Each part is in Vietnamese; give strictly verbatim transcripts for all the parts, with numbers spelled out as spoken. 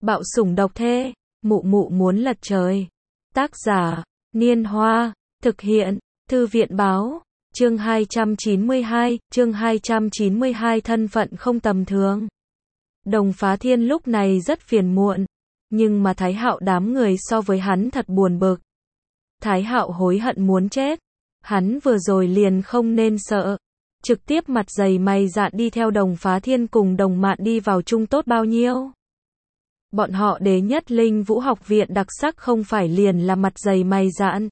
Bạo sủng độc thê, mụ mụ muốn lật trời. Tác giả, Niên Hoa, thực hiện, Thư viện Báo, chương hai trăm chín mươi hai, chương hai trăm chín mươi hai thân phận không tầm thường. Đồng Phá Thiên lúc này rất phiền muộn, nhưng mà Thái Hạo đám người so với hắn thật buồn bực. Thái Hạo hối hận muốn chết, hắn vừa rồi liền không nên sợ, trực tiếp mặt dày mày dạn đi theo Đồng Phá Thiên cùng Đồng Mạn đi vào chung tốt bao nhiêu. Bọn họ Đế Nhất Linh Vũ học viện đặc sắc không phải liền là mặt dày mày dạn.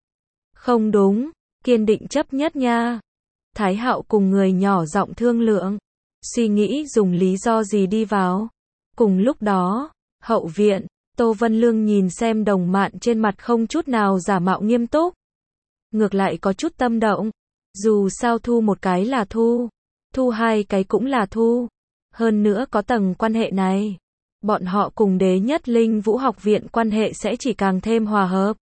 Không đúng, kiên định chấp nhất nha. Thái Hạo cùng người nhỏ giọng thương lượng, suy nghĩ dùng lý do gì đi vào. Cùng lúc đó, hậu viện, Tô Vân Lương nhìn xem Đồng Mạn trên mặt không chút nào giả mạo nghiêm túc. Ngược lại có chút tâm động, dù sao thu một cái là thu, thu hai cái cũng là thu. Hơn nữa có tầng quan hệ này, bọn họ cùng Đế Nhất Linh Vũ học viện quan hệ sẽ chỉ càng thêm hòa hợp.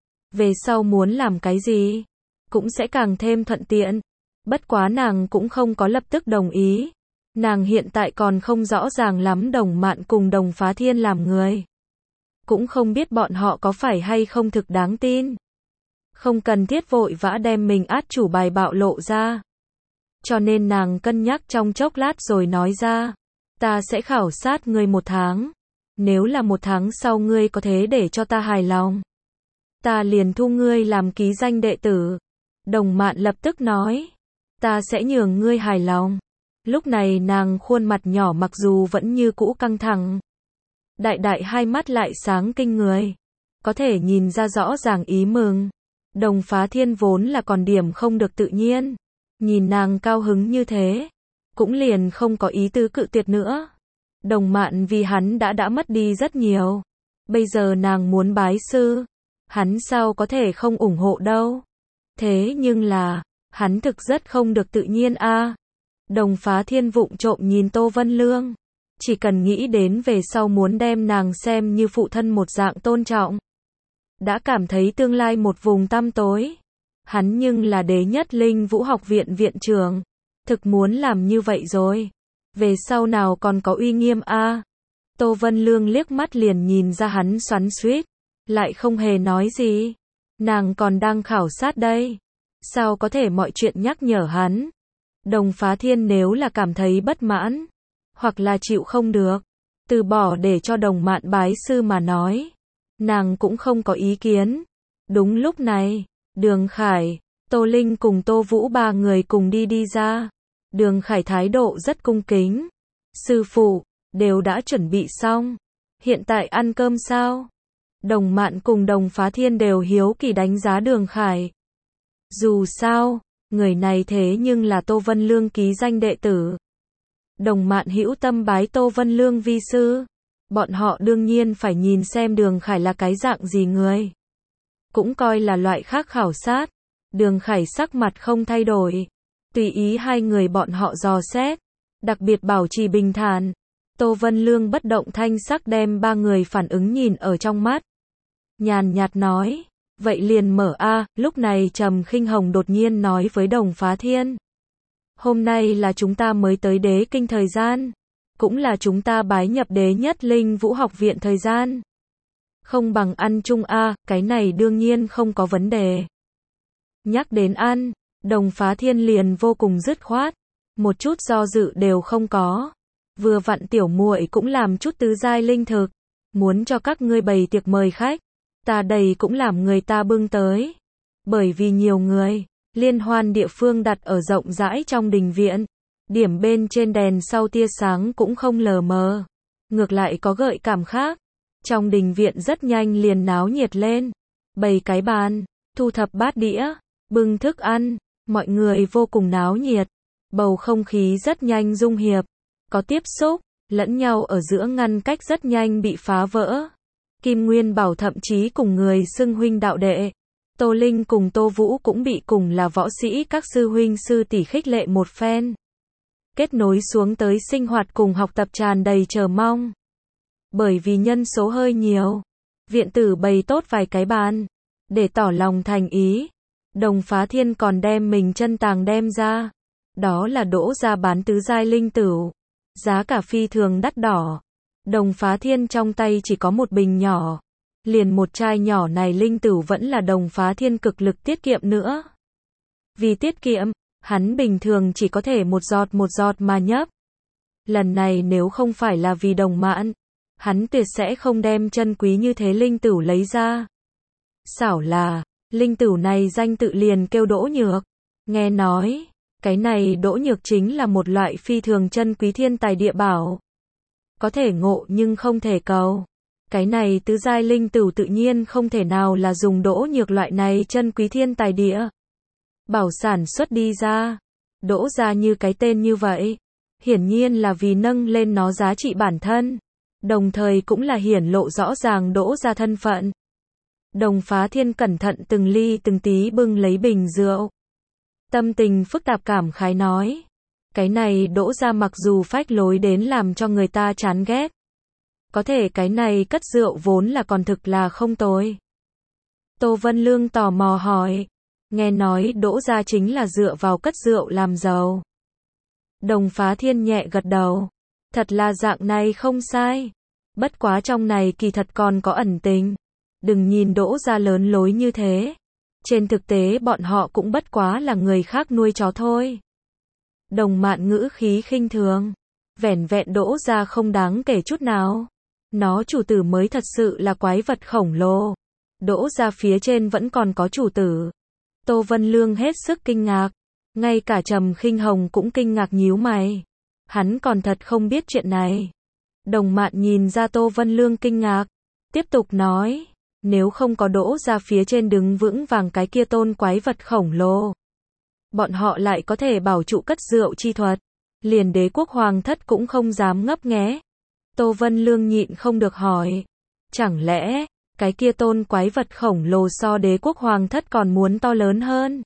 Về sau muốn làm cái gì, cũng sẽ càng thêm thuận tiện. Bất quá nàng cũng không có lập tức đồng ý. Nàng hiện tại còn không rõ ràng lắm Đồng Mạn cùng Đồng Phá Thiên làm người. Cũng không biết bọn họ có phải hay không thực đáng tin. Không cần thiết vội vã đem mình át chủ bài bạo lộ ra. Cho nên nàng cân nhắc trong chốc lát rồi nói ra. Ta sẽ khảo sát ngươi một tháng. Nếu là một tháng sau ngươi có thế để cho ta hài lòng, ta liền thu ngươi làm ký danh đệ tử. Đồng Mạn lập tức nói. Ta sẽ nhường ngươi hài lòng. Lúc này nàng khuôn mặt nhỏ mặc dù vẫn như cũ căng thẳng, đại đại hai mắt lại sáng kinh người, có thể nhìn ra rõ ràng ý mừng. Đồng Phá Thiên vốn là còn điểm không được tự nhiên, nhìn nàng cao hứng như thế, cũng liền không có ý tứ cự tuyệt nữa. Đồng Mạn vì hắn đã đã mất đi rất nhiều, bây giờ nàng muốn bái sư, hắn sao có thể không ủng hộ đâu. Thế nhưng là, hắn thực rất không được tự nhiên a. À. Đồng Phá Thiên vụng trộm nhìn Tô Vân Lương, chỉ cần nghĩ đến về sau muốn đem nàng xem như phụ thân một dạng tôn trọng, đã cảm thấy tương lai một vùng tăm tối. Hắn nhưng là Đế Nhất Linh Vũ học viện viện trưởng, thực muốn làm như vậy rồi, về sau nào còn có uy nghiêm a. À. Tô Vân Lương liếc mắt liền nhìn ra hắn xoắn xuýt, lại không hề nói gì. Nàng còn đang khảo sát đây, sao có thể mọi chuyện nhắc nhở hắn. Đồng Phá Thiên nếu là cảm thấy bất mãn, hoặc là chịu không được, từ bỏ để cho Đồng Mạn bái sư mà nói, nàng cũng không có ý kiến. Đúng lúc này, Đường Khải, Tô Linh cùng Tô Vũ ba người cùng đi đi ra. Đường Khải thái độ rất cung kính. Sư phụ, đều đã chuẩn bị xong, hiện tại ăn cơm sao? Đồng Mạn cùng Đồng Phá Thiên đều hiếu kỳ đánh giá Đường Khải. Dù sao, người này thế nhưng là Tô Vân Lương ký danh đệ tử. Đồng Mạn hữu tâm bái Tô Vân Lương vi sư, bọn họ đương nhiên phải nhìn xem Đường Khải là cái dạng gì người. Cũng coi là loại khác khảo sát. Đường Khải sắc mặt không thay đổi, tùy ý hai người bọn họ dò xét, đặc biệt bảo trì bình thản. Tô Vân Lương bất động thanh sắc đem ba người phản ứng nhìn ở trong mắt, nhàn nhạt nói, vậy liền mở a. À. Lúc này Trầm Khinh Hồng đột nhiên nói với Đồng Phá Thiên, hôm nay là chúng ta mới tới Đế Kinh thời gian, cũng là chúng ta bái nhập Đế Nhất Linh Vũ học viện thời gian, không bằng ăn chung a. À. Cái này đương nhiên không có vấn đề. Nhắc đến ăn, Đồng Phá Thiên liền vô cùng dứt khoát, một chút do dự đều không có. Vừa vặn tiểu muội cũng làm chút tứ giai linh thực, muốn cho các ngươi bày tiệc mời khách, ta đầy cũng làm người ta bưng tới. Bởi vì nhiều người, liên hoan địa phương đặt ở rộng rãi trong đình viện, điểm bên trên đèn sau tia sáng cũng không lờ mờ, ngược lại có gợi cảm khác. Trong đình viện rất nhanh liền náo nhiệt lên, bày cái bàn, thu thập bát đĩa, bưng thức ăn, mọi người vô cùng náo nhiệt, bầu không khí rất nhanh dung hiệp, có tiếp xúc, lẫn nhau ở giữa ngăn cách rất nhanh bị phá vỡ. Kim Nguyên Bảo thậm chí cùng người xưng huynh đạo đệ, Tô Linh cùng Tô Vũ cũng bị cùng là võ sĩ các sư huynh sư tỷ khích lệ một phen. Kết nối xuống tới sinh hoạt cùng học tập tràn đầy chờ mong. Bởi vì nhân số hơi nhiều, viện tử bày tốt vài cái bàn, để tỏ lòng thành ý. Đồng Phá Thiên còn đem mình chân tàng đem ra, đó là đỗ ra bán tứ giai linh tửu, giá cả phi thường đắt đỏ. Đồng Phá Thiên trong tay chỉ có một bình nhỏ. Liền một chai nhỏ này linh tửu vẫn là Đồng Phá Thiên cực lực tiết kiệm nữa. Vì tiết kiệm, hắn bình thường chỉ có thể một giọt một giọt mà nhấp. Lần này nếu không phải là vì Đồng Mạn, hắn tuyệt sẽ không đem chân quý như thế linh tửu lấy ra. Xảo là, linh tửu này danh tự liền kêu Đỗ Nhược. Nghe nói, cái này Đỗ Nhược chính là một loại phi thường chân quý thiên tài địa bảo. Có thể ngộ nhưng không thể cầu. Cái này tứ giai linh tửu tự nhiên không thể nào là dùng Đỗ Nhược loại này chân quý thiên tài địa bảo sản xuất đi ra. Đỗ ra như cái tên như vậy, hiển nhiên là vì nâng lên nó giá trị bản thân, đồng thời cũng là hiển lộ rõ ràng Đỗ ra thân phận. Đồng Phá Thiên cẩn thận từng ly từng tí bưng lấy bình rượu. Tâm tình phức tạp cảm khái nói. Cái này Đỗ ra mặc dù phách lối đến làm cho người ta chán ghét. Có thể cái này cất rượu vốn là còn thực là không tồi. Tô Vân Lương tò mò hỏi. Nghe nói Đỗ ra chính là dựa vào cất rượu làm giàu. Đồng Phá Thiên nhẹ gật đầu. Thật là dạng này không sai. Bất quá trong này kỳ thật còn có ẩn tình. Đừng nhìn Đỗ ra lớn lối như thế. Trên thực tế bọn họ cũng bất quá là người khác nuôi chó thôi. Đồng Mạn ngữ khí khinh thường. Vẻn vẹn Đỗ ra không đáng kể chút nào. Nó chủ tử mới thật sự là quái vật khổng lồ. Đỗ ra phía trên vẫn còn có chủ tử. Tô Vân Lương hết sức kinh ngạc. Ngay cả Trầm Khinh Hồng cũng kinh ngạc nhíu mày. Hắn còn thật không biết chuyện này. Đồng Mạn nhìn ra Tô Vân Lương kinh ngạc. Tiếp tục nói. Nếu không có Đỗ ra phía trên đứng vững vàng cái kia tôn quái vật khổng lồ, bọn họ lại có thể bảo trụ cất rượu chi thuật. Liền Đế quốc hoàng thất cũng không dám ngấp nghé. Tô Vân Lương nhịn không được hỏi. Chẳng lẽ, cái kia tôn quái vật khổng lồ so Đế quốc hoàng thất còn muốn to lớn hơn?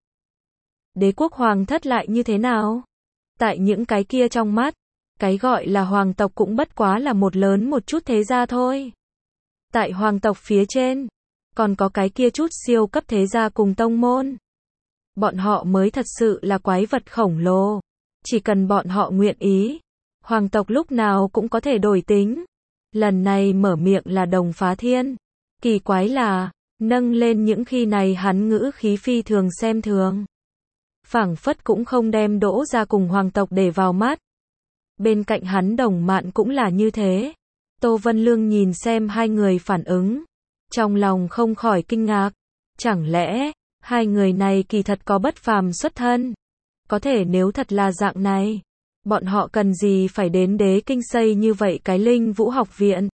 Đế quốc hoàng thất lại như thế nào? Tại những cái kia trong mắt, cái gọi là hoàng tộc cũng bất quá là một lớn một chút thế gia thôi. Tại hoàng tộc phía trên, còn có cái kia chút siêu cấp thế gia cùng tông môn. Bọn họ mới thật sự là quái vật khổng lồ. Chỉ cần bọn họ nguyện ý, hoàng tộc lúc nào cũng có thể đổi tính. Lần này mở miệng là Đồng Phá Thiên. Kỳ quái là, nâng lên những khi này hắn ngữ khí phi thường xem thường. Phảng phất cũng không đem Đỗ ra cùng hoàng tộc để vào mắt. Bên cạnh hắn Đồng Mạn cũng là như thế. Tô Vân Lương nhìn xem hai người phản ứng. Trong lòng không khỏi kinh ngạc. Chẳng lẽ, hai người này kỳ thật có bất phàm xuất thân? Có thể nếu thật là dạng này, bọn họ cần gì phải đến Đế Kinh xây như vậy cái Linh Vũ học viện?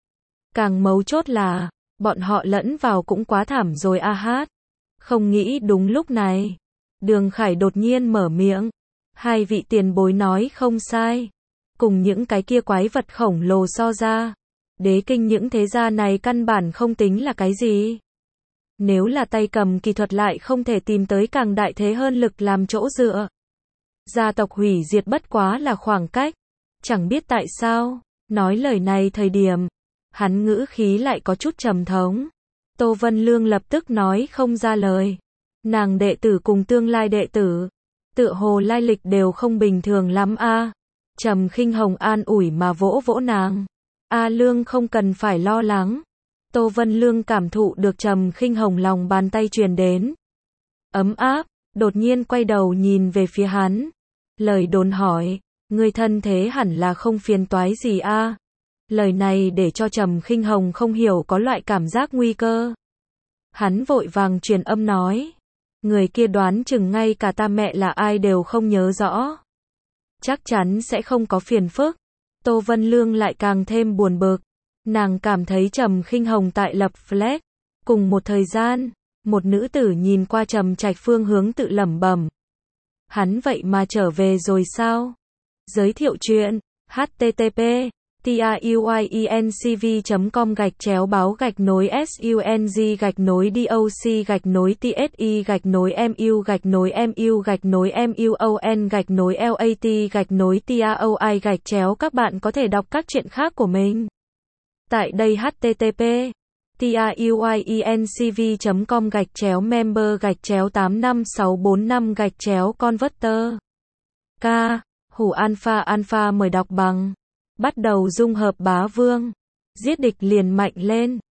Càng mấu chốt là, bọn họ lẫn vào cũng quá thảm rồi a hát. Không nghĩ đúng lúc này, Đường Khải đột nhiên mở miệng. Hai vị tiền bối nói không sai. Cùng những cái kia quái vật khổng lồ so ra, Đế Kinh những thế gia này căn bản không tính là cái gì. Nếu là tay cầm kỳ thuật lại không thể tìm tới càng đại thế hơn lực làm chỗ dựa. Gia tộc hủy diệt bất quá là khoảng cách. Chẳng biết tại sao, nói lời này thời điểm, hắn ngữ khí lại có chút trầm thống. Tô Vân Lương lập tức nói không ra lời. Nàng đệ tử cùng tương lai đệ tử, tựa hồ lai lịch đều không bình thường lắm a. Trầm Khinh Hồng an ủi mà vỗ vỗ nàng. A Lương không cần phải lo lắng. Tô Vân Lương cảm thụ được Trầm Khinh Hồng lòng bàn tay truyền đến. Ấm áp, đột nhiên quay đầu nhìn về phía hắn. Lời đồn hỏi, người thân thế hẳn là không phiền toái gì a. Lời này để cho Trầm Khinh Hồng không hiểu có loại cảm giác nguy cơ. Hắn vội vàng truyền âm nói. Người kia đoán chừng ngay cả ta mẹ là ai đều không nhớ rõ. Chắc chắn sẽ không có phiền phức. Tô Vân Lương lại càng thêm buồn bực. Nàng cảm thấy Trầm Khinh Hồng tại lập flag. Cùng một thời gian, một nữ tử nhìn qua Trầm Trạch phương hướng tự lẩm bẩm. Hắn vậy mà trở về rồi sao? Giới thiệu chuyện, http truyencv chấm com gạch chéo báo gạch nối sung gạch nối doc gạch nối tsi gạch nối mu gạch nối mu gạch nối muon gạch nối lat gạch nối taoi gạch chéo. Các bạn có thể đọc các chuyện khác của mình tại đây. Http truyencv chấm com gạch chéo member gạch chéo tám năm sáu bốn năm gạch chéo converter. K. Hủ Alpha Alpha mời đọc bằng bắt đầu dung hợp bá vương. Giết địch liền mạnh lên.